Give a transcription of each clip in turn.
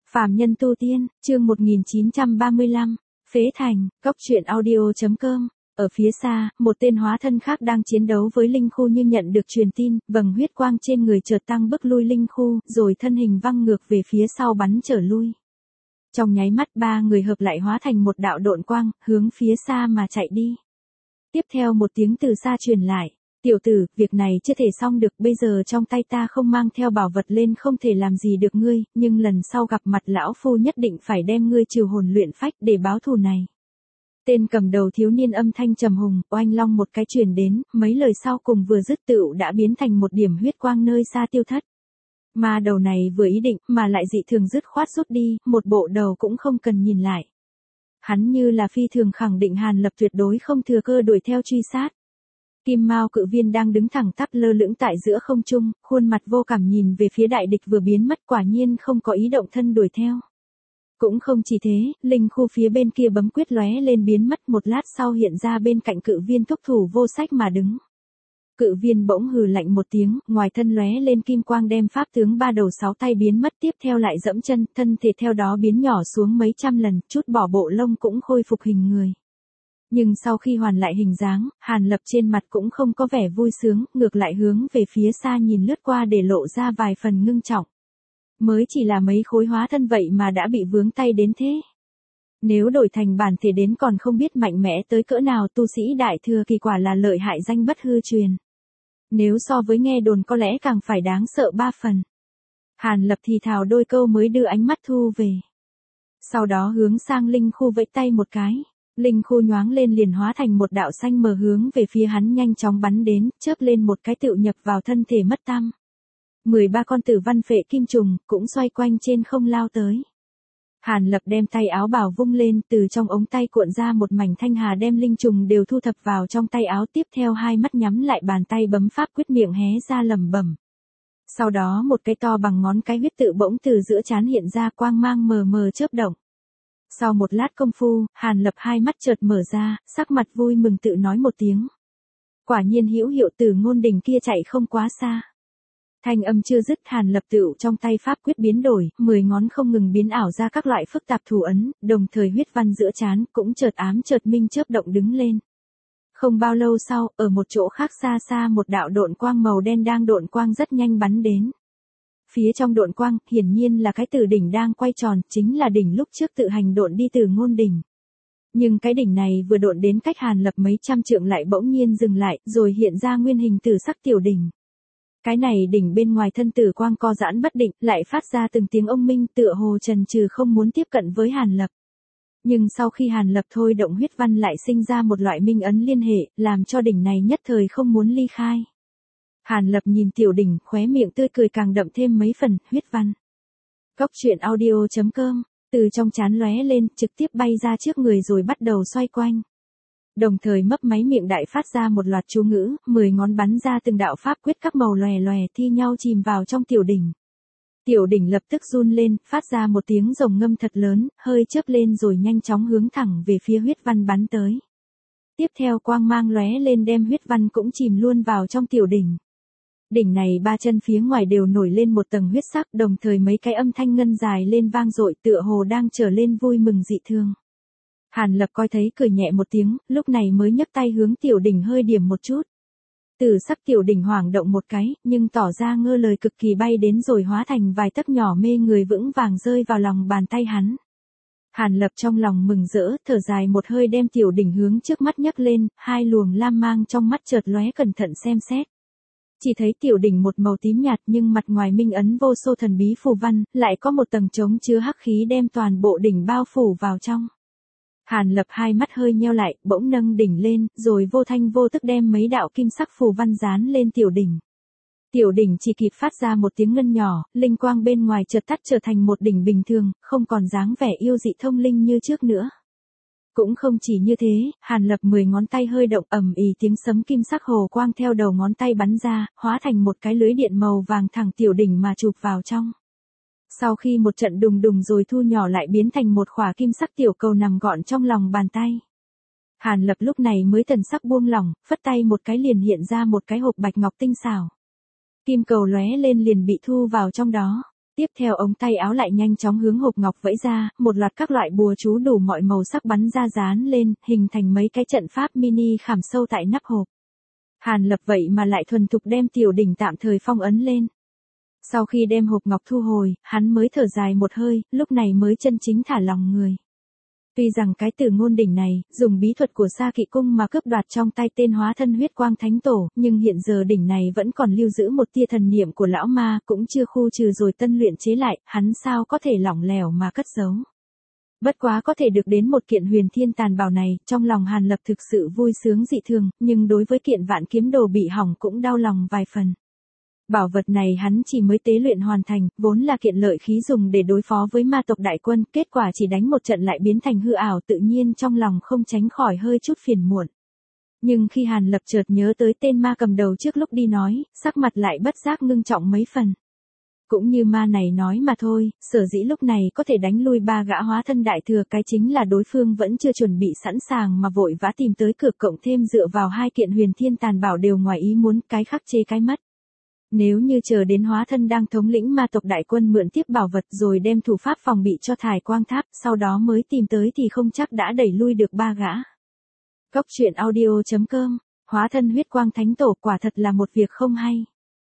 Phàm nhân tu tiên, chương 1935, Phế Thành, Cốc truyện audio.com. Ở phía xa, một tên hóa thân khác đang chiến đấu với linh khu như nhận được truyền tin, vầng huyết quang trên người chợt tăng bức lui linh khu, rồi thân hình văng ngược về phía sau bắn trở lui. Trong nháy mắt ba người hợp lại hóa thành một đạo độn quang, hướng phía xa mà chạy đi. Tiếp theo một tiếng từ xa truyền lại. Tiểu tử, việc này chưa thể xong được, bây giờ trong tay ta không mang theo bảo vật lên không thể làm gì được ngươi, nhưng lần sau gặp mặt lão phu nhất định phải đem ngươi trừ hồn luyện phách để báo thù này. Tên cầm đầu thiếu niên âm thanh trầm hùng, oanh long một cái truyền đến, mấy lời sau cùng vừa dứt tựu đã biến thành một điểm huyết quang nơi xa tiêu thất. Mà đầu này vừa ý định mà lại dị thường dứt khoát rút đi, một bộ đầu cũng không cần nhìn lại. Hắn như là phi thường khẳng định Hàn Lập tuyệt đối không thừa cơ đuổi theo truy sát. Kim Mao cự viên đang đứng thẳng tắp lơ lửng tại giữa không trung, khuôn mặt vô cảm nhìn về phía đại địch vừa biến mất, quả nhiên không có ý động thân đuổi theo. Cũng không chỉ thế, linh khu phía bên kia bấm quyết lóe lên biến mất, một lát sau hiện ra bên cạnh cự viên thúc thủ vô sách mà đứng. Cự viên bỗng hừ lạnh một tiếng, ngoài thân lóe lên kim quang đem pháp tướng ba đầu sáu tay biến mất, tiếp theo lại dẫm chân, thân thể theo đó biến nhỏ xuống mấy trăm lần, chút bỏ bộ lông cũng khôi phục hình người. Nhưng sau khi hoàn lại hình dáng, Hàn Lập trên mặt cũng không có vẻ vui sướng, ngược lại hướng về phía xa nhìn lướt qua để lộ ra vài phần ngưng trọng. Mới chỉ là mấy khối hóa thân vậy mà đã bị vướng tay đến thế. Nếu đổi thành bản thể đến còn không biết mạnh mẽ tới cỡ nào, tu sĩ đại thừa kỳ quả là lợi hại danh bất hư truyền. Nếu so với nghe đồn có lẽ càng phải đáng sợ ba phần. Hàn Lập thì thào đôi câu mới đưa ánh mắt thu về. Sau đó hướng sang linh khu vẫy tay một cái. Linh khu nhoáng lên liền hóa thành một đạo xanh mờ hướng về phía hắn nhanh chóng bắn đến, chớp lên một cái tựu nhập vào thân thể mất tăm. 13 con tử văn phệ kim trùng cũng xoay quanh trên không lao tới. Hàn Lập đem tay áo bào vung lên, từ trong ống tay cuộn ra một mảnh thanh hà đem linh trùng đều thu thập vào trong tay áo, tiếp theo hai mắt nhắm lại bàn tay bấm pháp quyết miệng hé ra lẩm bẩm. Sau đó một cái to bằng ngón cái huyết tự bỗng từ giữa trán hiện ra, quang mang mờ mờ chớp động. Sau một lát công phu, Hàn Lập hai mắt chợt mở ra, sắc mặt vui mừng tự nói một tiếng. Quả nhiên hữu hiệu, Tử Ngôn Đỉnh kia chạy không quá xa. Thanh âm chưa dứt, Hàn Lập tựu trong tay pháp quyết biến đổi, 10 ngón không ngừng biến ảo ra các loại phức tạp thủ ấn, đồng thời huyết văn giữa trán cũng chợt ám chợt minh chớp động đứng lên. Không bao lâu sau, ở một chỗ khác xa xa một đạo độn quang màu đen đang độn quang rất nhanh bắn đến. Phía trong độn quang, hiển nhiên là cái tử đỉnh đang quay tròn, chính là đỉnh lúc trước tự hành độn đi Tử Ngôn Đỉnh. Nhưng cái đỉnh này vừa độn đến cách Hàn Lập mấy trăm trượng lại bỗng nhiên dừng lại, rồi hiện ra nguyên hình tử sắc tiểu đỉnh. Cái này đỉnh bên ngoài thân tử quang co giãn bất định, lại phát ra từng tiếng ông minh, tựa hồ chần chừ không muốn tiếp cận với Hàn Lập. Nhưng sau khi Hàn Lập thôi động huyết văn lại sinh ra một loại minh ấn liên hệ, làm cho đỉnh này nhất thời không muốn ly khai. Hàn Lập nhìn tiểu đỉnh, khóe miệng tươi cười càng đậm thêm mấy phần, huyết văn. Cốc truyện audio.com, từ trong trán lóe lên, trực tiếp bay ra trước người rồi bắt đầu xoay quanh. Đồng thời mấp máy miệng đại phát ra một loạt chú ngữ, 10 ngón bắn ra từng đạo pháp quyết các màu lòe lòe thi nhau chìm vào trong tiểu đỉnh. Tiểu đỉnh lập tức run lên, phát ra một tiếng rồng ngâm thật lớn, hơi chớp lên rồi nhanh chóng hướng thẳng về phía huyết văn bắn tới. Tiếp theo quang mang lóe lên đem huyết văn cũng chìm luôn vào trong tiểu đỉnh. Đỉnh này ba chân phía ngoài đều nổi lên một tầng huyết sắc, đồng thời mấy cái âm thanh ngân dài lên vang dội, tựa hồ đang trở lên vui mừng dị thương. Hàn Lập coi thấy cười nhẹ một tiếng, lúc này mới nhấc tay hướng tiểu đỉnh hơi điểm một chút. Tử sắc tiểu đỉnh hoảng động một cái, nhưng tỏ ra ngơ lời cực kỳ bay đến rồi hóa thành vài tấc nhỏ mê người vững vàng rơi vào lòng bàn tay hắn. Hàn Lập trong lòng mừng rỡ, thở dài một hơi đem tiểu đỉnh hướng trước mắt nhấc lên, hai luồng lam mang trong mắt chợt lóe cẩn thận xem xét. Chỉ thấy tiểu đỉnh một màu tím nhạt nhưng mặt ngoài minh ấn vô số thần bí phù văn, lại có một tầng trống chứa hắc khí đem toàn bộ đỉnh bao phủ vào trong. Hàn Lập hai mắt hơi nheo lại, bỗng nâng đỉnh lên, rồi vô thanh vô tức đem mấy đạo kim sắc phù văn dán lên tiểu đỉnh. Tiểu đỉnh chỉ kịp phát ra một tiếng ngân nhỏ, linh quang bên ngoài chợt tắt trở thành một đỉnh bình thường, không còn dáng vẻ yêu dị thông linh như trước nữa. Cũng không chỉ như thế, Hàn Lập 10 ngón tay hơi động, ầm ì tiếng sấm kim sắc hồ quang theo đầu ngón tay bắn ra, hóa thành một cái lưới điện màu vàng thẳng tiểu đỉnh mà chụp vào trong. Sau khi một trận đùng đùng rồi thu nhỏ lại biến thành một khỏa kim sắc tiểu cầu nằm gọn trong lòng bàn tay. Hàn Lập lúc này mới thần sắc buông lỏng, phất tay một cái liền hiện ra một cái hộp bạch ngọc tinh xảo. Kim cầu lóe lên liền bị thu vào trong đó. Tiếp theo ống tay áo lại nhanh chóng hướng hộp ngọc vẫy ra, một loạt các loại bùa chú đủ mọi màu sắc bắn ra dán lên, hình thành mấy cái trận pháp mini khảm sâu tại nắp hộp. Hàn Lập vậy mà lại thuần thục đem tiểu đỉnh tạm thời phong ấn lên. Sau khi đem hộp ngọc thu hồi, hắn mới thở dài một hơi, lúc này mới chân chính thả lòng người. Tuy rằng cái Tử Ngôn đỉnh này, dùng bí thuật của Sa Kỵ Cung mà cướp đoạt trong tay tên hóa thân huyết quang thánh tổ, nhưng hiện giờ đỉnh này vẫn còn lưu giữ một tia thần niệm của lão ma, cũng chưa khu trừ rồi tân luyện chế lại, hắn sao có thể lỏng lẻo mà cất giấu. Bất quá có thể được đến một kiện huyền thiên tàn bảo này, trong lòng Hàn Lập thực sự vui sướng dị thường, nhưng đối với kiện vạn kiếm đồ bị hỏng cũng đau lòng vài phần. Bảo vật này hắn chỉ mới tế luyện hoàn thành, vốn là kiện lợi khí dùng để đối phó với ma tộc đại quân, kết quả chỉ đánh một trận lại biến thành hư ảo, tự nhiên trong lòng không tránh khỏi hơi chút phiền muộn. Nhưng khi Hàn Lập chợt nhớ tới tên ma cầm đầu trước lúc đi nói, sắc mặt lại bất giác ngưng trọng mấy phần. Cũng như ma này nói mà thôi, sở dĩ lúc này có thể đánh lui 3 gã hóa thân đại thừa, cái chính là đối phương vẫn chưa chuẩn bị sẵn sàng mà vội vã tìm tới cửa, cộng thêm dựa vào 2 kiện huyền thiên tàn bảo đều ngoài ý muốn, cái khắc chế cái mất. Nếu như chờ đến hóa thân đang thống lĩnh ma tộc đại quân mượn tiếp bảo vật rồi đem thủ pháp phòng bị cho Thải Quang Tháp, sau đó mới tìm tới thì không chắc đã đẩy lui được 3 gã. Cốc truyện audio.com, hóa thân huyết quang thánh tổ quả thật là một việc không hay.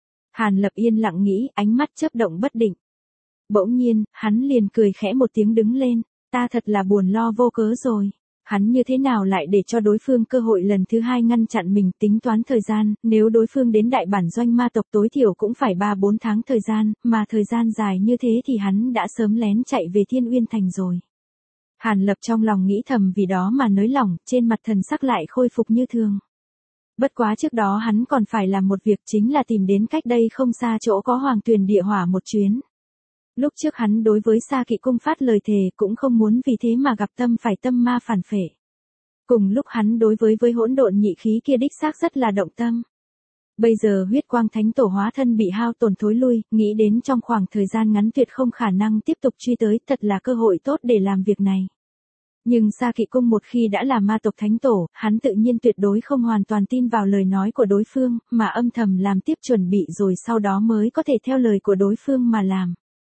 Hàn Lập yên lặng nghĩ, ánh mắt chớp động bất định. Bỗng nhiên, hắn liền cười khẽ một tiếng đứng lên, ta thật là buồn lo vô cớ rồi. Hắn như thế nào lại để cho đối phương cơ hội lần thứ 2 ngăn chặn mình, tính toán thời gian, nếu đối phương đến đại bản doanh ma tộc tối thiểu cũng phải 3-4 tháng thời gian, mà thời gian dài như thế thì hắn đã sớm lén chạy về Thiên Uyên Thành rồi. Hàn Lập trong lòng nghĩ thầm vì đó mà nới lỏng, trên mặt thần sắc lại khôi phục như thường. Bất quá trước đó hắn còn phải làm một việc, chính là tìm đến cách đây không xa chỗ có Hoàng Tuyền Địa Hỏa một chuyến. Lúc trước hắn đối với Sa Kỵ Cung phát lời thề cũng không muốn vì thế mà gặp tâm ma phản phệ. Cùng lúc hắn đối với hỗn độn nhị khí kia đích xác rất là động tâm. Bây giờ huyết quang thánh tổ hóa thân bị hao tổn thối lui, nghĩ đến trong khoảng thời gian ngắn tuyệt không khả năng tiếp tục truy tới, thật là cơ hội tốt để làm việc này. Nhưng Sa Kỵ Cung một khi đã là ma tộc thánh tổ, hắn tự nhiên tuyệt đối không hoàn toàn tin vào lời nói của đối phương, mà âm thầm làm tiếp chuẩn bị rồi sau đó mới có thể theo lời của đối phương mà làm.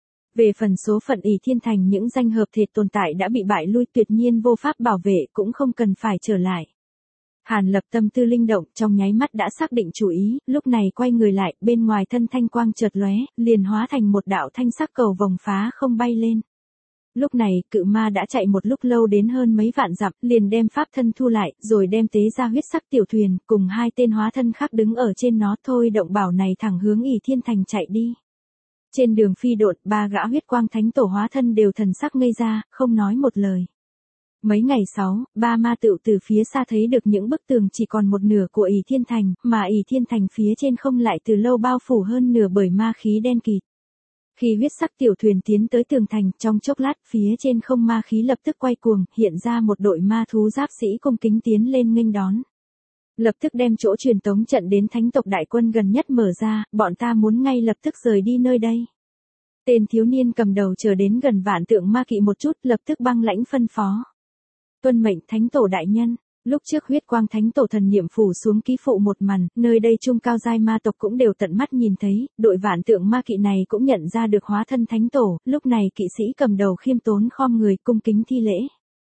Về phần số phận ỷ thiên thành, những danh hợp thể tồn tại đã bị bại lui tuyệt nhiên vô pháp bảo vệ, cũng không cần phải trở lại. Hàn Lập tâm tư linh động, trong nháy mắt đã xác định chủ ý, lúc này quay người lại, bên ngoài thân thanh quang chợt lóe, liền hóa thành một đạo thanh sắc cầu vồng phá không bay lên. Lúc này, cự ma đã chạy một lúc lâu đến hơn mấy vạn dặm, liền đem pháp thân thu lại, rồi đem tế ra huyết sắc tiểu thuyền, cùng 2 tên hóa thân khác đứng ở trên nó, thôi động bảo này thẳng hướng ỷ thiên thành chạy đi. Trên đường phi độn, 3 gã huyết quang thánh tổ hóa thân đều thần sắc ngây ra, không nói một lời. Mấy ngày sau, 3 ma tựu từ phía xa thấy được những bức tường chỉ còn một nửa của ỷ thiên thành, mà ỷ thiên thành phía trên không lại từ lâu bao phủ hơn nửa bởi ma khí đen kịt. Khi huyết sắc tiểu thuyền tiến tới tường thành, trong chốc lát phía trên không ma khí lập tức quay cuồng, hiện ra một đội ma thú giáp sĩ cung kính tiến lên nghênh đón. Lập tức đem chỗ truyền tống trận đến thánh tộc đại quân gần nhất mở ra, bọn ta muốn ngay lập tức rời đi nơi đây. Tên thiếu niên cầm đầu chờ đến gần vạn tượng ma kỵ một chút, lập tức băng lãnh phân phó. Tuân mệnh thánh tổ đại nhân. Lúc trước huyết quang thánh tổ thần niệm phủ xuống ký phụ một màn, nơi đây trung cao giai ma tộc cũng đều tận mắt nhìn thấy, đội vạn tượng ma kỵ này cũng nhận ra được hóa thân thánh tổ, lúc này kỵ sĩ cầm đầu khiêm tốn khom người cung kính thi lễ.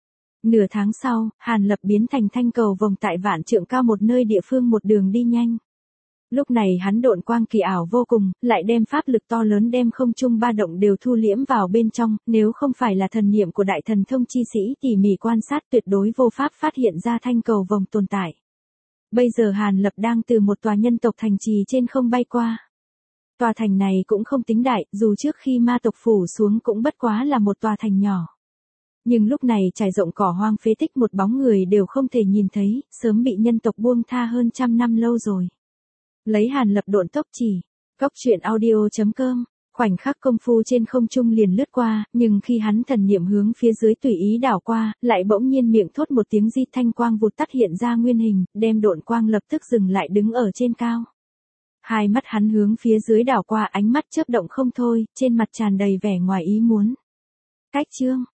Nửa tháng sau, Hàn Lập biến thành thanh cầu vòng tại vạn trượng cao một nơi địa phương một đường đi nhanh. Lúc này hắn độn quang kỳ ảo vô cùng, lại đem pháp lực to lớn đem không trung ba động đều thu liễm vào bên trong, nếu không phải là thần niệm của đại thần thông chi sĩ tỉ mỉ quan sát tuyệt đối vô pháp phát hiện ra thanh cầu vòng tồn tại. Bây giờ Hàn Lập đang từ một tòa nhân tộc thành trì trên không bay qua. Tòa thành này cũng không tính đại, dù trước khi ma tộc phủ xuống cũng bất quá là một tòa thành nhỏ. Nhưng lúc này trải rộng cỏ hoang phế tích, một bóng người đều không thể nhìn thấy, sớm bị nhân tộc buông tha hơn 100 năm lâu rồi. Lấy Hàn Lập độn tốc chỉ, cốc truyện audio.com, khoảnh khắc công phu trên không trung liền lướt qua, nhưng khi hắn thần niệm hướng phía dưới tùy ý đảo qua, lại bỗng nhiên miệng thốt một tiếng di, thanh quang vụt tắt hiện ra nguyên hình, đem độn quang lập tức dừng lại đứng ở trên cao. Hai mắt hắn hướng phía dưới đảo qua, ánh mắt chớp động không thôi, trên mặt tràn đầy vẻ ngoài ý muốn. Cách chương